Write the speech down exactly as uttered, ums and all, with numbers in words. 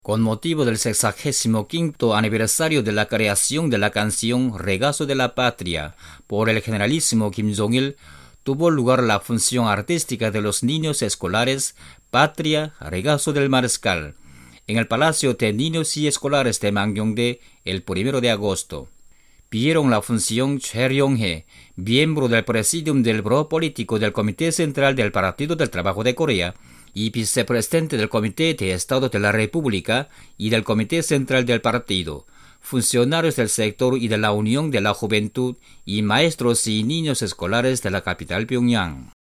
Con motivo del sexagésimo quinto aniversario de la creación de la canción Regazo de la Patria por el generalísimo Kim Jong-il, tuvo lugar la función artística de los niños escolares Patria, Regazo del Mariscal, en el Palacio de Niños y Escolares de Mangyongdae el primero de agosto. Vieron la función Choi Ryong-hee, miembro del Presidium del Buró Político del Comité Central del Partido del Trabajo de Corea y vicepresidente del Comité de Estado de la República y del Comité Central del Partido, funcionarios del sector y de la Unión de la Juventud y maestros y niños escolares de la capital Pyongyang.